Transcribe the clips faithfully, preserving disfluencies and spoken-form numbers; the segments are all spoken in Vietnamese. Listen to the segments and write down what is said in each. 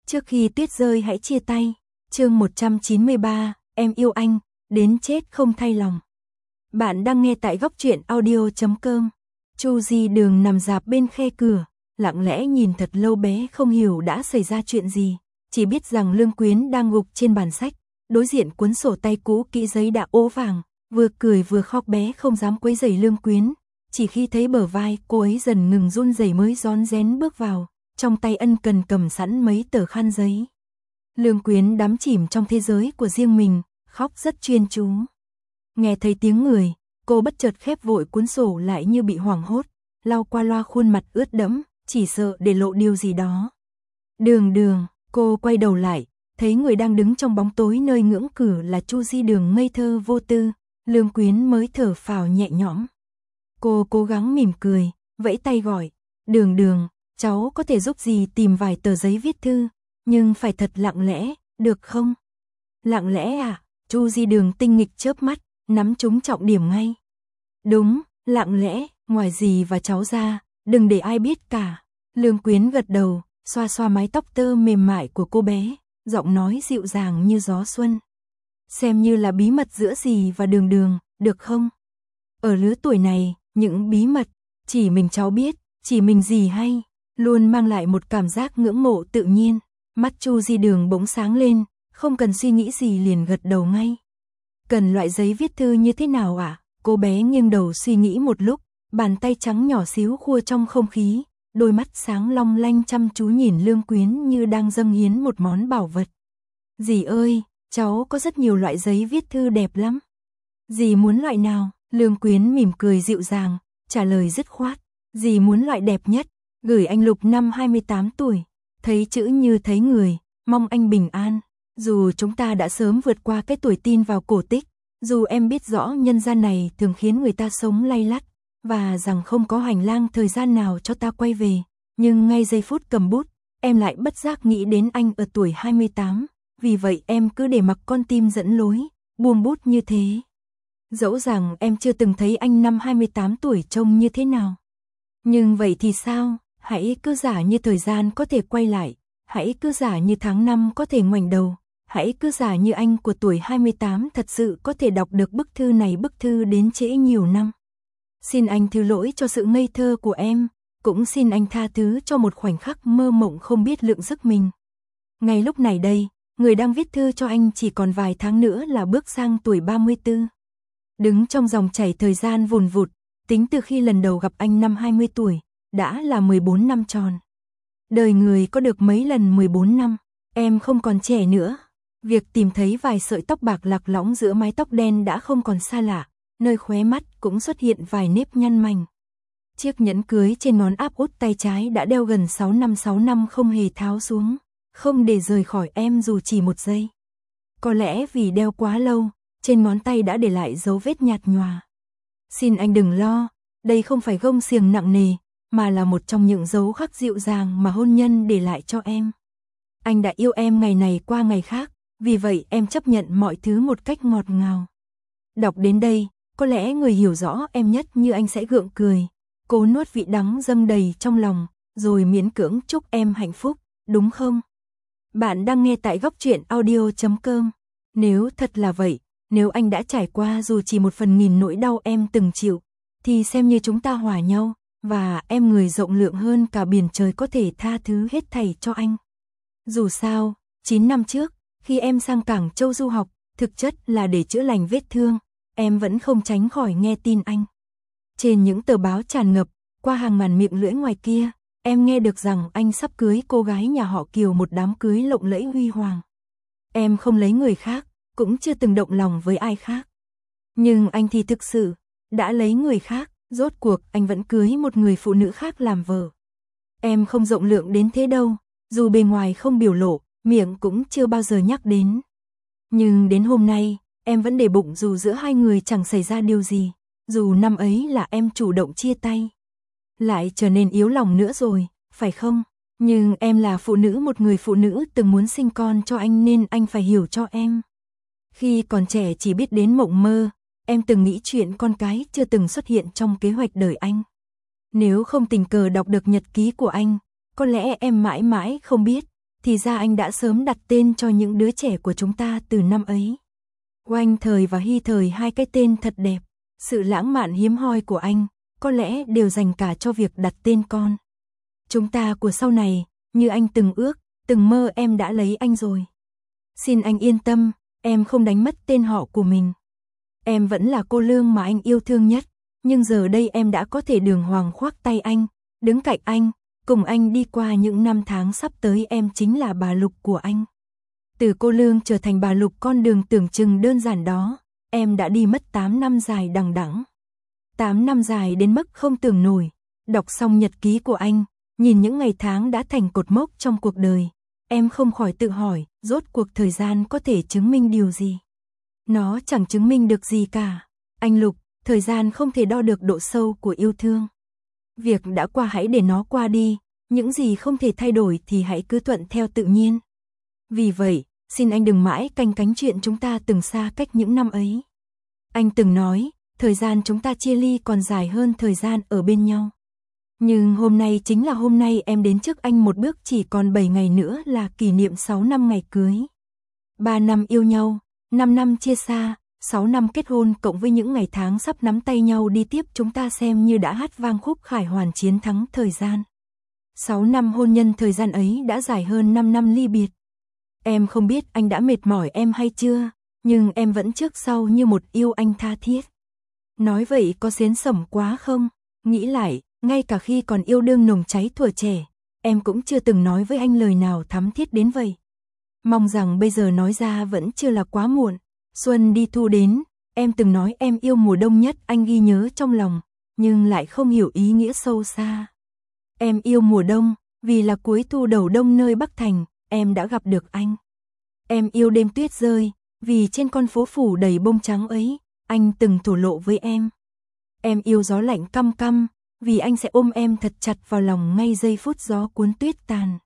Trước khi tuyết rơi hãy chia tay. Chương một trăm chín mươi ba, em yêu anh, đến chết không thay lòng. Bạn đang nghe tại góc truyện audio chấm com. Chu Di Đường nằm rạp bên khe cửa, lặng lẽ nhìn thật lâu bé không hiểu đã xảy ra chuyện gì, chỉ biết rằng Lương Quyến đang gục trên bàn sách, đối diện cuốn sổ tay cũ kỹ giấy đã ố vàng, vừa cười vừa khóc bé không dám quấy rầy Lương Quyến, chỉ khi thấy bờ vai cô ấy dần ngừng run rẩy mới rón rén bước vào, trong tay ân cần cầm sẵn mấy tờ khăn giấy. Lương Quyến đắm chìm trong thế giới của riêng mình, khóc rất chuyên chú. Nghe thấy tiếng người, cô bất chợt khép vội cuốn sổ lại như bị hoảng hốt, lau qua loa khuôn mặt ướt đẫm, chỉ sợ để lộ điều gì đó. Đường Đường, cô quay đầu lại, thấy người đang đứng trong bóng tối nơi ngưỡng cửa là Chu Di Đường ngây thơ vô tư, Lương Quyến mới thở phào nhẹ nhõm. Cô cố gắng mỉm cười, vẫy tay gọi, Đường Đường, cháu có thể giúp gì tìm vài tờ giấy viết thư, nhưng phải thật lặng lẽ, được không? Lặng lẽ à? Chu Di Đường tinh nghịch chớp mắt, nắm trúng trọng điểm ngay. Đúng, lặng lẽ, ngoài dì và cháu ra, đừng để ai biết cả. Lương Quyến gật đầu, xoa xoa mái tóc tơ mềm mại của cô bé, giọng nói dịu dàng như gió xuân. Xem như là bí mật giữa dì và Đường Đường, được không? Ở lứa tuổi này, những bí mật, chỉ mình cháu biết, chỉ mình dì hay, luôn mang lại một cảm giác ngưỡng mộ tự nhiên. Mắt Chu Di Đường bỗng sáng lên, không cần suy nghĩ gì liền gật đầu ngay. Cần loại giấy viết thư như thế nào ạ? À? Cô bé nghiêng đầu suy nghĩ một lúc, bàn tay trắng nhỏ xíu khua trong không khí, đôi mắt sáng long lanh chăm chú nhìn Lương Quyến như đang dâng hiến một món bảo vật. Dì ơi, cháu có rất nhiều loại giấy viết thư đẹp lắm. Dì muốn loại nào? Lương Quyến mỉm cười dịu dàng, trả lời dứt khoát. Dì muốn loại đẹp nhất, gửi anh Lục năm hai mươi tám tuổi, thấy chữ như thấy người, mong anh bình an. Dù chúng ta đã sớm vượt qua cái tuổi tin vào cổ tích, dù em biết rõ nhân gian này thường khiến người ta sống lay lắt, và rằng không có hành lang thời gian nào cho ta quay về, nhưng ngay giây phút cầm bút, em lại bất giác nghĩ đến anh ở tuổi hai mươi tám, vì vậy em cứ để mặc con tim dẫn lối, buông bút như thế. Dẫu rằng em chưa từng thấy anh năm hai mươi tám tuổi trông như thế nào. Nhưng vậy thì sao, hãy cứ giả như thời gian có thể quay lại, hãy cứ giả như tháng năm có thể ngoảnh đầu, hãy cứ giả như anh của tuổi hai mươi tám thật sự có thể đọc được bức thư này bức thư đến trễ nhiều năm. Xin anh thứ lỗi cho sự ngây thơ của em, cũng xin anh tha thứ cho một khoảnh khắc mơ mộng không biết lượng sức mình. Ngay lúc này đây, người đang viết thư cho anh chỉ còn vài tháng nữa là bước sang tuổi ba mươi tư. Đứng trong dòng chảy thời gian vùn vụt, tính từ khi lần đầu gặp anh năm hai mươi tuổi, đã là mười bốn năm tròn. Đời người có được mấy lần mười bốn năm, em không còn trẻ nữa. Việc tìm thấy vài sợi tóc bạc lạc lõng giữa mái tóc đen đã không còn xa lạ, nơi khóe mắt cũng xuất hiện vài nếp nhăn mảnh. Chiếc nhẫn cưới trên ngón áp út tay trái đã đeo gần sáu năm sáu năm không hề tháo xuống, không để rời khỏi em dù chỉ một giây. Có lẽ vì đeo quá lâu, trên ngón tay đã để lại dấu vết nhạt nhòa. Xin anh đừng lo, đây không phải gông xiềng nặng nề, mà là một trong những dấu khắc dịu dàng mà hôn nhân để lại cho em. Anh đã yêu em ngày này qua ngày khác, vì vậy em chấp nhận mọi thứ một cách ngọt ngào. Đọc đến đây, có lẽ người hiểu rõ em nhất như anh sẽ gượng cười, cố nuốt vị đắng dâng đầy trong lòng, rồi miễn cưỡng chúc em hạnh phúc, đúng không? Bạn đang nghe tại góc truyện audio chấm com. Nếu thật là vậy, nếu anh đã trải qua dù chỉ một phần nghìn nỗi đau em từng chịu, thì xem như chúng ta hòa nhau, và em người rộng lượng hơn cả biển trời có thể tha thứ hết thảy cho anh. Dù sao, chín năm trước, khi em sang Cảng Châu du học, thực chất là để chữa lành vết thương, em vẫn không tránh khỏi nghe tin anh. Trên những tờ báo tràn ngập, qua hàng màn miệng lưỡi ngoài kia, em nghe được rằng anh sắp cưới cô gái nhà họ Kiều một đám cưới lộng lẫy huy hoàng. Em không lấy người khác, cũng chưa từng động lòng với ai khác. Nhưng anh thì thực sự, đã lấy người khác, rốt cuộc anh vẫn cưới một người phụ nữ khác làm vợ. Em không rộng lượng đến thế đâu, dù bề ngoài không biểu lộ, miệng cũng chưa bao giờ nhắc đến. Nhưng đến hôm nay, em vẫn để bụng dù giữa hai người chẳng xảy ra điều gì, dù năm ấy là em chủ động chia tay. Lại trở nên yếu lòng nữa rồi, phải không? Nhưng em là phụ nữ một người phụ nữ từng muốn sinh con cho anh nên anh phải hiểu cho em. Khi còn trẻ chỉ biết đến mộng mơ, em từng nghĩ chuyện con cái chưa từng xuất hiện trong kế hoạch đời anh. Nếu không tình cờ đọc được nhật ký của anh, có lẽ em mãi mãi không biết, thì ra anh đã sớm đặt tên cho những đứa trẻ của chúng ta từ năm ấy. Oanh Thời và Hy Thời, hai cái tên thật đẹp. Sự lãng mạn hiếm hoi của anh, có lẽ đều dành cả cho việc đặt tên con. Chúng ta của sau này, như anh từng ước, từng mơ, em đã lấy anh rồi. Xin anh yên tâm, em không đánh mất tên họ của mình. Em vẫn là cô Lương mà anh yêu thương nhất, nhưng giờ đây em đã có thể đường hoàng khoác tay anh, đứng cạnh anh, cùng anh đi qua những năm tháng sắp tới. Em chính là bà Lục của anh. Từ cô Lương trở thành bà Lục, con đường tưởng chừng đơn giản đó, em đã đi mất tám năm dài đằng đẵng. tám năm dài đến mức không tưởng nổi. Đọc xong nhật ký của anh, nhìn những ngày tháng đã thành cột mốc trong cuộc đời, em không khỏi tự hỏi, rốt cuộc thời gian có thể chứng minh điều gì? Nó chẳng chứng minh được gì cả. Anh Lục, thời gian không thể đo được độ sâu của yêu thương. Việc đã qua hãy để nó qua đi, những gì không thể thay đổi thì hãy cứ thuận theo tự nhiên. Vì vậy, xin anh đừng mãi canh cánh chuyện chúng ta từng xa cách những năm ấy. Anh từng nói, thời gian chúng ta chia ly còn dài hơn thời gian ở bên nhau. Nhưng hôm nay chính là hôm nay em đến trước anh một bước, chỉ còn bảy ngày nữa là kỷ niệm sáu năm ngày cưới. ba năm yêu nhau, năm năm chia xa, sáu năm kết hôn cộng với những ngày tháng sắp nắm tay nhau đi tiếp, chúng ta xem như đã hát vang khúc khải hoàn chiến thắng thời gian. sáu năm hôn nhân, thời gian ấy đã dài hơn năm năm ly biệt. Em không biết anh đã mệt mỏi em hay chưa, nhưng em vẫn trước sau như một yêu anh tha thiết. Nói vậy có xến xẩm quá không? Nghĩ lại, ngay cả khi còn yêu đương nồng cháy thuở trẻ, em cũng chưa từng nói với anh lời nào thắm thiết đến vậy. Mong rằng bây giờ nói ra vẫn chưa là quá muộn. Xuân đi thu đến, em từng nói em yêu mùa đông nhất, anh ghi nhớ trong lòng, nhưng lại không hiểu ý nghĩa sâu xa. Em yêu mùa đông, vì là cuối thu đầu đông nơi Bắc Thành, em đã gặp được anh. Em yêu đêm tuyết rơi, vì trên con phố phủ đầy bông trắng ấy, anh từng thổ lộ với em. Em yêu gió lạnh căm căm, vì anh sẽ ôm em thật chặt vào lòng ngay giây phút gió cuốn tuyết tàn.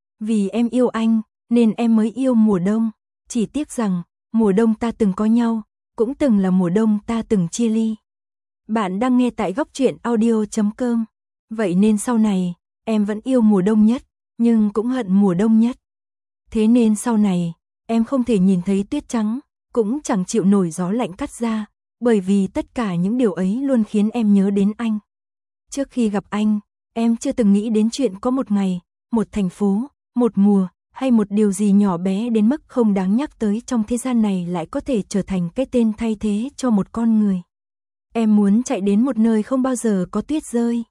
Vì em yêu anh, nên em mới yêu mùa đông, chỉ tiếc rằng, mùa đông ta từng có nhau, cũng từng là mùa đông ta từng chia ly. Bạn đang nghe tại góc truyện audio chấm com. Vậy nên sau này, em vẫn yêu mùa đông nhất, nhưng cũng hận mùa đông nhất. Thế nên sau này, em không thể nhìn thấy tuyết trắng, cũng chẳng chịu nổi gió lạnh cắt da, bởi vì tất cả những điều ấy luôn khiến em nhớ đến anh. Trước khi gặp anh, em chưa từng nghĩ đến chuyện có một ngày, một thành phố, một mùa, hay một điều gì nhỏ bé đến mức không đáng nhắc tới trong thế gian này lại có thể trở thành cái tên thay thế cho một con người. Em muốn chạy đến một nơi không bao giờ có tuyết rơi.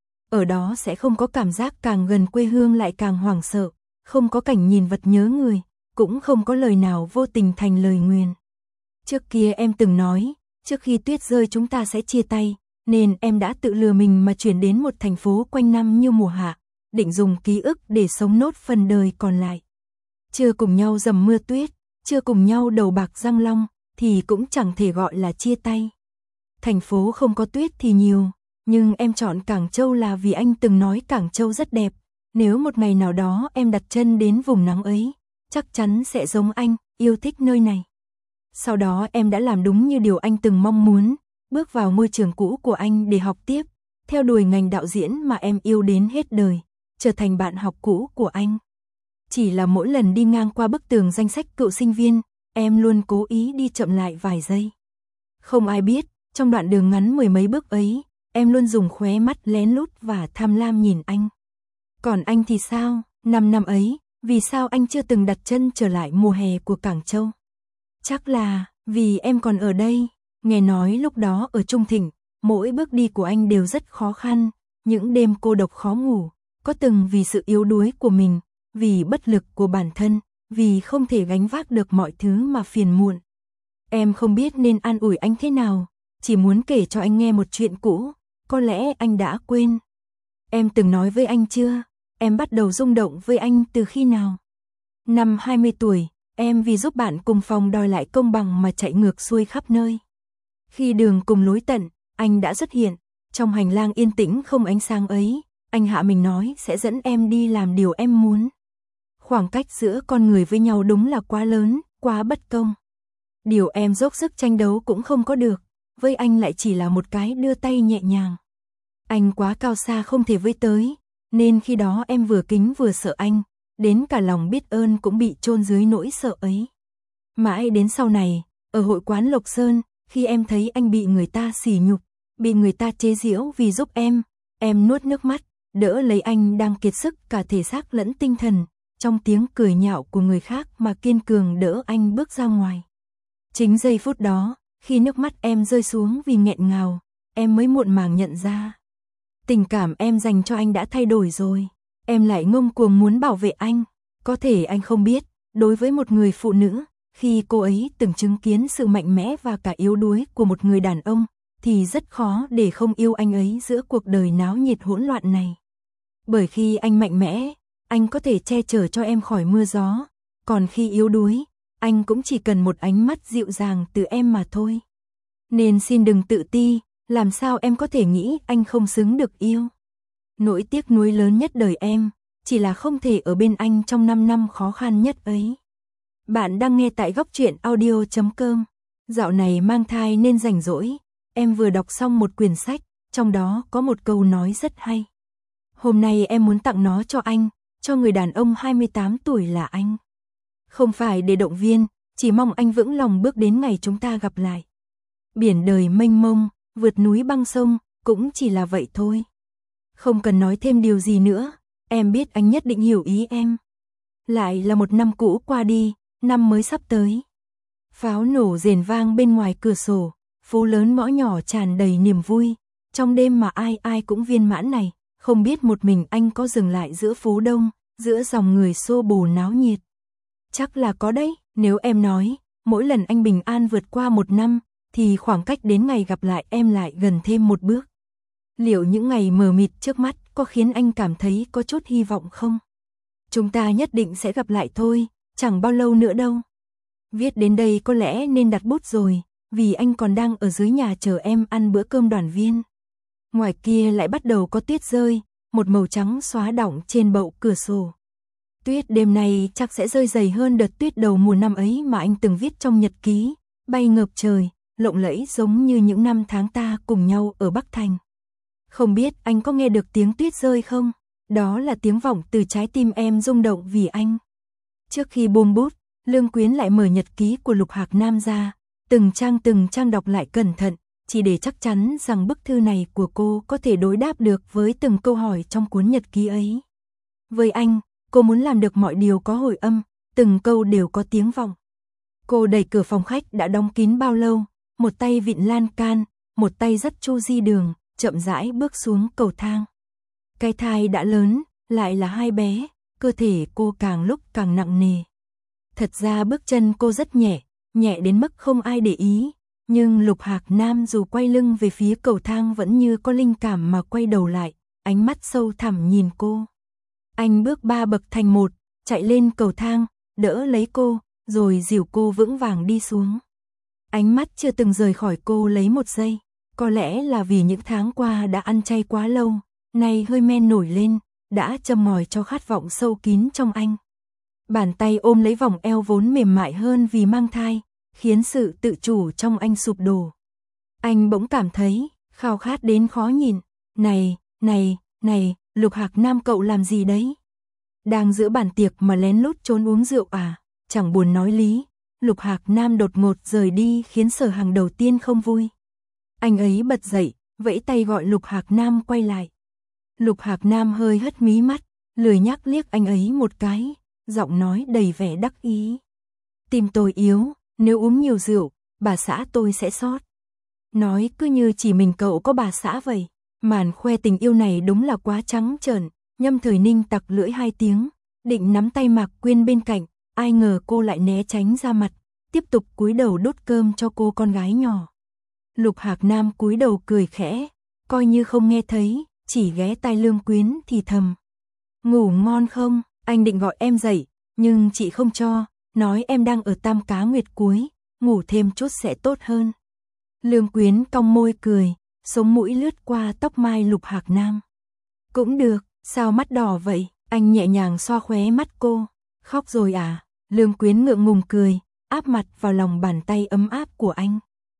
Ở đó sẽ không có cảm giác càng gần quê hương lại càng hoảng sợ, không có cảnh nhìn vật nhớ người, cũng không có lời nào vô tình thành lời nguyền. Trước kia em từng nói, trước khi tuyết rơi chúng ta sẽ chia tay, nên em đã tự lừa mình mà chuyển đến một thành phố quanh năm như mùa hạ, định dùng ký ức để sống nốt phần đời còn lại. Chưa cùng nhau dầm mưa tuyết, chưa cùng nhau đầu bạc răng long, thì cũng chẳng thể gọi là chia tay. Thành phố không có tuyết thì nhiều, nhưng em chọn Cảng Châu là vì anh từng nói Cảng Châu rất đẹp. Nếu một ngày nào đó em đặt chân đến vùng nắng ấy, chắc chắn sẽ giống anh, yêu thích nơi này. Sau đó em đã làm đúng như điều anh từng mong muốn, bước vào môi trường cũ của anh để học tiếp, theo đuổi ngành đạo diễn mà em yêu đến hết đời, trở thành bạn học cũ của anh. Chỉ là mỗi lần đi ngang qua bức tường danh sách cựu sinh viên, em luôn cố ý đi chậm lại vài giây. Không ai biết, trong đoạn đường ngắn mười mấy bước ấy, em luôn dùng khóe mắt lén lút và tham lam nhìn anh. Còn anh thì sao, năm năm ấy, vì sao anh chưa từng đặt chân trở lại mùa hè của Cảng Châu? Chắc là, vì em còn ở đây. Nghe nói lúc đó ở Trung Thịnh, mỗi bước đi của anh đều rất khó khăn, những đêm cô độc khó ngủ, có từng vì sự yếu đuối của mình, vì bất lực của bản thân, vì không thể gánh vác được mọi thứ mà phiền muộn. Em không biết nên an ủi anh thế nào, chỉ muốn kể cho anh nghe một chuyện cũ, có lẽ anh đã quên. Em từng nói với anh chưa, em bắt đầu rung động với anh từ khi nào? Năm hai mươi tuổi, em vì giúp bạn cùng phòng đòi lại công bằng mà chạy ngược xuôi khắp nơi. Khi đường cùng lối tận, anh đã xuất hiện, trong hành lang yên tĩnh không ánh sáng ấy, anh hạ mình nói sẽ dẫn em đi làm điều em muốn. Khoảng cách giữa con người với nhau đúng là quá lớn, quá bất công. Điều em dốc sức tranh đấu cũng không có được, với anh lại chỉ là một cái đưa tay nhẹ nhàng. Anh quá cao xa không thể với tới, nên khi đó em vừa kính vừa sợ anh, đến cả lòng biết ơn cũng bị chôn dưới nỗi sợ ấy. Mãi đến sau này, ở hội quán Lộc Sơn, khi em thấy anh bị người ta sỉ nhục, bị người ta chế giễu vì giúp em, em nuốt nước mắt, đỡ lấy anh đang kiệt sức cả thể xác lẫn tinh thần, trong tiếng cười nhạo của người khác mà kiên cường đỡ anh bước ra ngoài. Chính giây phút đó, khi nước mắt em rơi xuống vì nghẹn ngào, em mới muộn màng nhận ra. Tình cảm em dành cho anh đã thay đổi rồi, em lại ngông cuồng muốn bảo vệ anh. Có thể anh không biết, đối với một người phụ nữ, khi cô ấy từng chứng kiến sự mạnh mẽ và cả yếu đuối của một người đàn ông, thì rất khó để không yêu anh ấy giữa cuộc đời náo nhiệt hỗn loạn này. Bởi khi anh mạnh mẽ, anh có thể che chở cho em khỏi mưa gió, còn khi yếu đuối, anh cũng chỉ cần một ánh mắt dịu dàng từ em mà thôi. Nên xin đừng tự ti, làm sao em có thể nghĩ anh không xứng được yêu. Nỗi tiếc nuối lớn nhất đời em, chỉ là không thể ở bên anh trong năm năm khó khăn nhất ấy. Bạn đang nghe tại góc truyện audio chấm com. Dạo này mang thai nên rảnh rỗi, em vừa đọc xong một quyển sách, trong đó có một câu nói rất hay. Hôm nay em muốn tặng nó cho anh, cho người đàn ông hai mươi tám tuổi là anh. Không phải để động viên, chỉ mong anh vững lòng bước đến ngày chúng ta gặp lại. Biển đời mênh mông, vượt núi băng sông, cũng chỉ là vậy thôi. Không cần nói thêm điều gì nữa, em biết anh nhất định hiểu ý em. Lại là một năm cũ qua đi, năm mới sắp tới. Pháo nổ rền vang bên ngoài cửa sổ, phố lớn ngõ nhỏ tràn đầy niềm vui. Trong đêm mà ai ai cũng viên mãn này, không biết một mình anh có dừng lại giữa phố đông, giữa dòng người xô bồ náo nhiệt. Chắc là có đấy, nếu em nói, mỗi lần anh bình an vượt qua một năm, thì khoảng cách đến ngày gặp lại em lại gần thêm một bước. Liệu những ngày mờ mịt trước mắt có khiến anh cảm thấy có chút hy vọng không? Chúng ta nhất định sẽ gặp lại thôi, chẳng bao lâu nữa đâu. Viết đến đây có lẽ nên đặt bút rồi, vì anh còn đang ở dưới nhà chờ em ăn bữa cơm đoàn viên. Ngoài kia lại bắt đầu có tuyết rơi, một màu trắng xóa đọng trên bậu cửa sổ. Tuyết đêm nay chắc sẽ rơi dày hơn đợt tuyết đầu mùa năm ấy mà anh từng viết trong nhật ký, bay ngập trời, lộng lẫy giống như những năm tháng ta cùng nhau ở Bắc Thành. Không biết anh có nghe được tiếng tuyết rơi không? Đó là tiếng vọng từ trái tim em rung động vì anh. Trước khi buông bút, Lương Quyến lại mở nhật ký của Lục Hạc Nam ra, từng trang từng trang đọc lại cẩn thận, chỉ để chắc chắn rằng bức thư này của cô có thể đối đáp được với từng câu hỏi trong cuốn nhật ký ấy. Với anh, cô muốn làm được mọi điều có hồi âm, từng câu đều có tiếng vọng. Cô đẩy cửa phòng khách đã đóng kín bao lâu, một tay vịn lan can, một tay dắt Chu Di Đường, chậm rãi bước xuống cầu thang. Cái thai đã lớn, lại là hai bé, cơ thể cô càng lúc càng nặng nề. Thật ra bước chân cô rất nhẹ, nhẹ đến mức không ai để ý, nhưng Lục Hạc Nam dù quay lưng về phía cầu thang vẫn như có linh cảm mà quay đầu lại, ánh mắt sâu thẳm nhìn cô. Anh bước ba bậc thành một, chạy lên cầu thang, đỡ lấy cô, rồi dìu cô vững vàng đi xuống. Ánh mắt chưa từng rời khỏi cô lấy một giây, có lẽ là vì những tháng qua đã ăn chay quá lâu, nay hơi men nổi lên, đã châm ngòi cho khát vọng sâu kín trong anh. Bàn tay ôm lấy vòng eo vốn mềm mại hơn vì mang thai, khiến sự tự chủ trong anh sụp đổ. Anh bỗng cảm thấy khao khát đến khó nhìn. Này, này, này, Lục Hạc Nam cậu làm gì đấy? Đang giữa bàn tiệc mà lén lút trốn uống rượu à? Chẳng buồn nói lý, Lục Hạc Nam đột ngột rời đi khiến Sở Hằng đầu tiên không vui. Anh ấy bật dậy, vẫy tay gọi Lục Hạc Nam quay lại. Lục Hạc Nam hơi hất mí mắt, lười nhác liếc anh ấy một cái, giọng nói đầy vẻ đắc ý. Tim tôi yếu, nếu uống nhiều rượu, bà xã tôi sẽ sót. Nói cứ như chỉ mình cậu có bà xã vậy. Màn khoe tình yêu này đúng là quá trắng trợn. Nhâm Thời Ninh tặc lưỡi hai tiếng, định nắm tay Mạc Quyên bên cạnh, ai ngờ cô lại né tránh ra mặt, tiếp tục cúi đầu đút cơm cho cô con gái nhỏ. Lục Hạc Nam cúi đầu cười khẽ, coi như không nghe thấy, chỉ ghé tai Lương Quyến thì thầm. Ngủ ngon không? Anh định gọi em dậy, nhưng chị không cho, nói em đang ở Tam Cá Nguyệt cuối, ngủ thêm chút sẽ tốt hơn. Lương Quyến cong môi cười, sống mũi lướt qua tóc mai Lục Hạc Nam. Cũng được, sao mắt đỏ vậy? Anh nhẹ nhàng xoa khóe mắt cô. Khóc rồi à? Lương Quyến ngượng ngùng cười, áp mặt vào lòng bàn tay ấm áp của anh.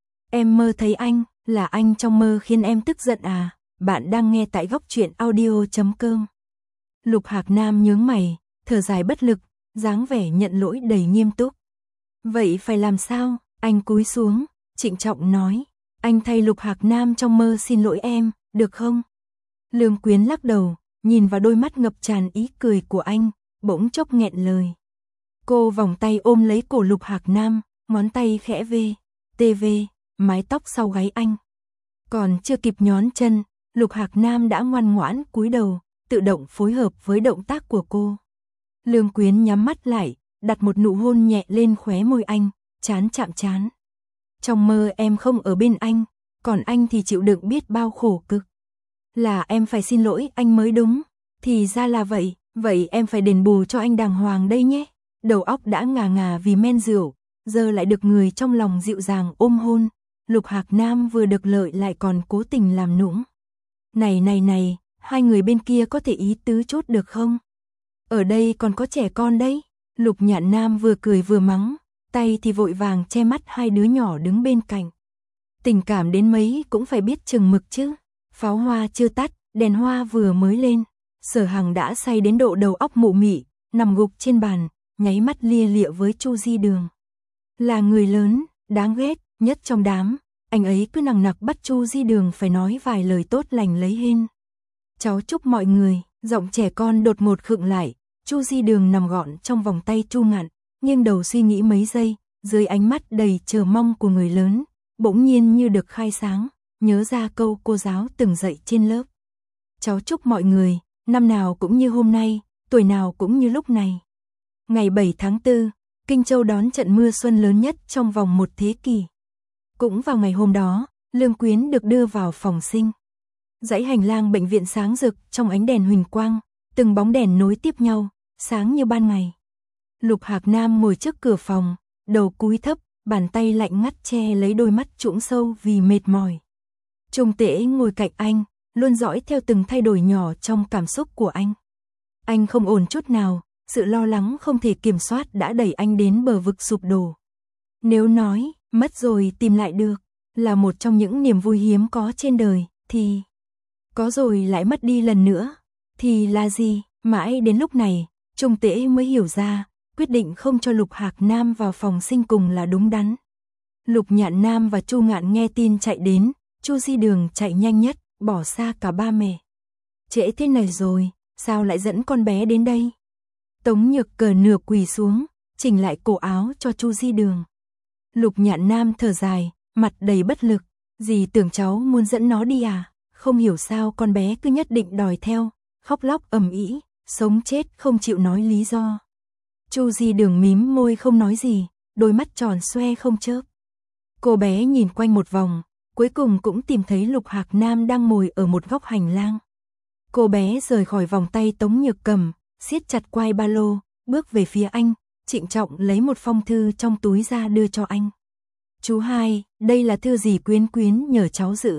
Em mơ thấy anh, là anh trong mơ khiến em tức giận à? Bạn đang nghe tại góc truyện audio chấm com. Lục Hạc Nam nhướng mày, thở dài bất lực, dáng vẻ nhận lỗi đầy nghiêm túc. Vậy phải làm sao? Anh cúi xuống, trịnh trọng nói, anh thay Lục Hạc Nam trong mơ xin lỗi em, được không? Lương Quyến lắc đầu, nhìn vào đôi mắt ngập tràn ý cười của anh, bỗng chốc nghẹn lời. Cô vòng tay ôm lấy cổ Lục Hạc Nam, ngón tay khẽ vê, tê vê, mái tóc sau gáy anh. Còn chưa kịp nhón chân, Lục Hạc Nam đã ngoan ngoãn cúi đầu, tự động phối hợp với động tác của cô. Lương Quyến nhắm mắt lại, đặt một nụ hôn nhẹ lên khóe môi anh, trán chạm trán. Trong mơ em không ở bên anh, còn anh thì chịu đựng biết bao khổ cực. Là em phải xin lỗi anh mới đúng, thì ra là vậy, vậy em phải đền bù cho anh đàng hoàng đây nhé. Đầu óc đã ngà ngà vì men rượu, giờ lại được người trong lòng dịu dàng ôm hôn. Lục Hạc Nam vừa được lợi lại còn cố tình làm nũng. Này này này, hai người bên kia có thể ý tứ chút được không? Ở đây còn có trẻ con đấy. Lục Nhạn Nam vừa cười vừa mắng, tay thì vội vàng che mắt hai đứa nhỏ đứng bên cạnh. Tình cảm đến mấy cũng phải biết chừng mực chứ. Pháo hoa chưa tắt, đèn hoa vừa mới lên. Sở Hằng đã say đến độ đầu óc mụ mị, nằm gục trên bàn, nháy mắt lia lịa với Chu Di Đường. Là người lớn, đáng ghét nhất trong đám, anh ấy cứ nằng nặc bắt Chu Di Đường phải nói vài lời tốt lành lấy hên. Cháu chúc mọi người, giọng trẻ con đột ngột khựng lại, Chu Di Đường nằm gọn trong vòng tay Chu Ngạn, nghiêng đầu suy nghĩ mấy giây, dưới ánh mắt đầy chờ mong của người lớn, bỗng nhiên như được khai sáng, nhớ ra câu cô giáo từng dạy trên lớp. Cháu chúc mọi người, năm nào cũng như hôm nay, tuổi nào cũng như lúc này. Ngày bảy tháng tư, Kinh Châu đón trận mưa xuân lớn nhất trong vòng một thế kỷ. Cũng vào ngày hôm đó, Lương Quyến được đưa vào phòng sinh. Dãy hành lang bệnh viện sáng rực trong ánh đèn huỳnh quang, từng bóng đèn nối tiếp nhau, sáng như ban ngày. Lục Hạc Nam ngồi trước cửa phòng, đầu cúi thấp, bàn tay lạnh ngắt che lấy đôi mắt trũng sâu vì mệt mỏi. Trung Tễ ngồi cạnh anh, luôn dõi theo từng thay đổi nhỏ trong cảm xúc của anh. Anh không ổn chút nào, sự lo lắng không thể kiểm soát đã đẩy anh đến bờ vực sụp đổ. Nếu nói, mất rồi tìm lại được, là một trong những niềm vui hiếm có trên đời, thì có rồi lại mất đi lần nữa, thì là gì? Mãi đến lúc này, Trung Tễ mới hiểu ra, quyết định không cho Lục Hạc Nam vào phòng sinh cùng là đúng đắn. Lục Nhạn Nam và Chu Ngạn nghe tin chạy đến, Chu Di Đường chạy nhanh nhất, bỏ xa cả ba mẹ. Trễ thế này rồi, sao lại dẫn con bé đến đây? Tống Nhược cờ nửa quỳ xuống, chỉnh lại cổ áo cho Chu Di Đường. Lục Nhạn Nam thở dài, mặt đầy bất lực, dì tưởng cháu muốn dẫn nó đi à? Không hiểu sao con bé cứ nhất định đòi theo, khóc lóc ầm ĩ, sống chết không chịu nói lý do. Chu Di Đường mím môi không nói gì, đôi mắt tròn xoe không chớp. Cô bé nhìn quanh một vòng, cuối cùng cũng tìm thấy Lục Hạc Nam đang ngồi ở một góc hành lang. Cô bé rời khỏi vòng tay Tống Nhược cầm, siết chặt quai ba lô, bước về phía anh, trịnh trọng lấy một phong thư trong túi ra đưa cho anh. Chú hai, đây là thư dì Quyến Quyến nhờ cháu giữ.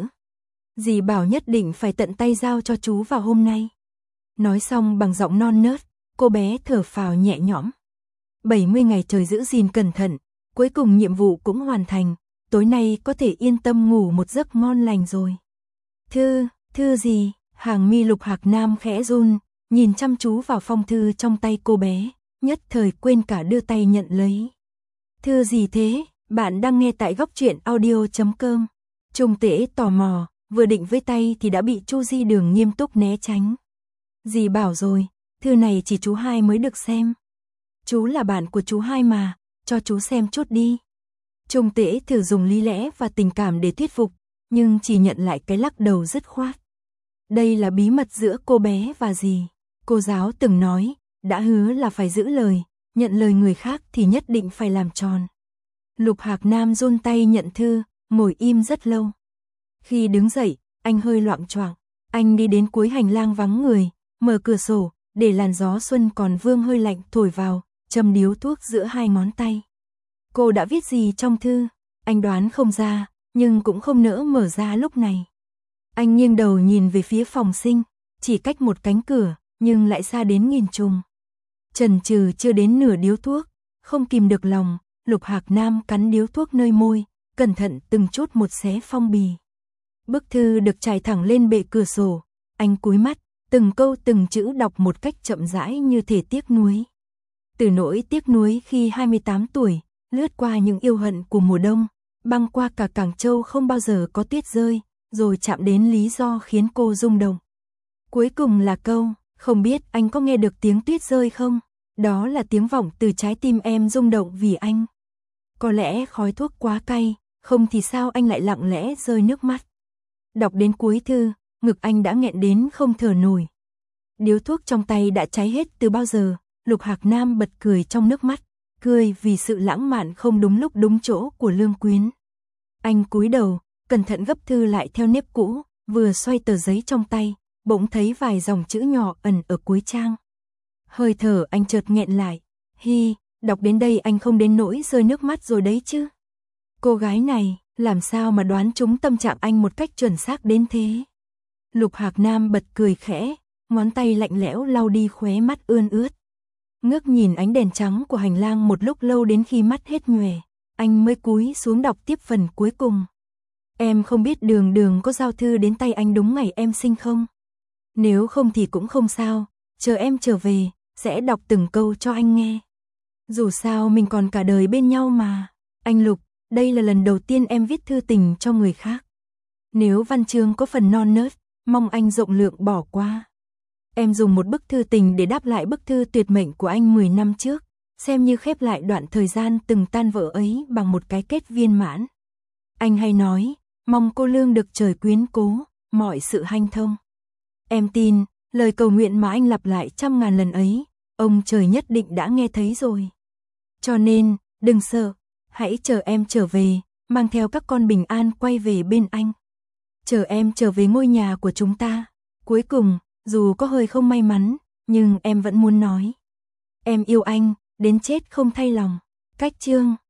Dì bảo nhất định phải tận tay giao cho chú vào hôm nay. Nói xong bằng giọng non nớt, cô bé thở phào nhẹ nhõm. bảy mươi ngày trời giữ gìn cẩn thận, cuối cùng nhiệm vụ cũng hoàn thành, tối nay có thể yên tâm ngủ một giấc ngon lành rồi. Thư, thư gì? Hàng mi Lục Hạc Nam khẽ run, nhìn chăm chú vào phong thư trong tay cô bé, nhất thời quên cả đưa tay nhận lấy. Thư gì thế? Bạn đang nghe tại góc truyện audio chấm com. Trung Tễ tò mò, vừa định với tay thì đã bị Chu Di Đường nghiêm túc né tránh. Dì bảo rồi, thư này chỉ chú hai mới được xem. Chú là bạn của chú hai mà, cho chú xem chút đi. Trung Tễ thử dùng lý lẽ và tình cảm để thuyết phục, nhưng chỉ nhận lại cái lắc đầu dứt khoát. Đây là bí mật giữa cô bé và dì. Cô giáo từng nói, đã hứa là phải giữ lời, nhận lời người khác thì nhất định phải làm tròn. Lục Hạc Nam run tay nhận thư, ngồi im rất lâu. Khi đứng dậy, anh hơi loạng choạng. Anh đi đến cuối hành lang vắng người, mở cửa sổ, để làn gió xuân còn vương hơi lạnh thổi vào, châm điếu thuốc giữa hai ngón tay. Cô đã viết gì trong thư? Anh đoán không ra, nhưng cũng không nỡ mở ra lúc này. Anh nghiêng đầu nhìn về phía phòng sinh, chỉ cách một cánh cửa, nhưng lại xa đến nghìn trùng. Chần chừ chưa đến nửa điếu thuốc, không kìm được lòng, Lục Hạc Nam cắn điếu thuốc nơi môi, cẩn thận từng chút một xé phong bì. Bức thư được trải thẳng lên bệ cửa sổ, anh cúi mắt, từng câu từng chữ đọc một cách chậm rãi như thể tiếc nuối. Từ nỗi tiếc nuối khi hai mươi tám tuổi, lướt qua những yêu hận của mùa đông, băng qua cả Cảng Châu không bao giờ có tuyết rơi, rồi chạm đến lý do khiến cô rung động. Cuối cùng là câu, không biết anh có nghe được tiếng tuyết rơi không? Đó là tiếng vọng từ trái tim em rung động vì anh. Có lẽ khói thuốc quá cay, không thì sao anh lại lặng lẽ rơi nước mắt. Đọc đến cuối thư, ngực anh đã nghẹn đến không thở nổi. Điếu thuốc trong tay đã cháy hết từ bao giờ, Lục Hạc Nam bật cười trong nước mắt, cười vì sự lãng mạn không đúng lúc đúng chỗ của Lương Quyến. Anh cúi đầu, cẩn thận gấp thư lại theo nếp cũ, vừa xoay tờ giấy trong tay, bỗng thấy vài dòng chữ nhỏ ẩn ở cuối trang. Hơi thở anh chợt nghẹn lại, hi, đọc đến đây anh không đến nỗi rơi nước mắt rồi đấy chứ. Cô gái này, làm sao mà đoán trúng tâm trạng anh một cách chuẩn xác đến thế? Lục Hạc Nam bật cười khẽ, ngón tay lạnh lẽo lau đi khóe mắt ươn ướt. Ngước nhìn ánh đèn trắng của hành lang một lúc lâu đến khi mắt hết nhòe, anh mới cúi xuống đọc tiếp phần cuối cùng. Em không biết Đường Đường có giao thư đến tay anh đúng ngày em sinh không? Nếu không thì cũng không sao, chờ em trở về, sẽ đọc từng câu cho anh nghe. Dù sao mình còn cả đời bên nhau mà. Anh Lục, đây là lần đầu tiên em viết thư tình cho người khác. Nếu văn chương có phần non nớt, mong anh rộng lượng bỏ qua. Em dùng một bức thư tình để đáp lại bức thư tuyệt mệnh của anh mười năm trước, xem như khép lại đoạn thời gian từng tan vỡ ấy bằng một cái kết viên mãn. Anh hay nói, mong cô Lương được trời quyến cố, mọi sự hanh thông. Em tin, lời cầu nguyện mà anh lặp lại trăm ngàn lần ấy, ông trời nhất định đã nghe thấy rồi. Cho nên, đừng sợ, hãy chờ em trở về, mang theo các con bình an quay về bên anh. Chờ em trở về ngôi nhà của chúng ta. Cuối cùng, dù có hơi không may mắn, nhưng em vẫn muốn nói. Em yêu anh, đến chết không thay lòng. Cách chương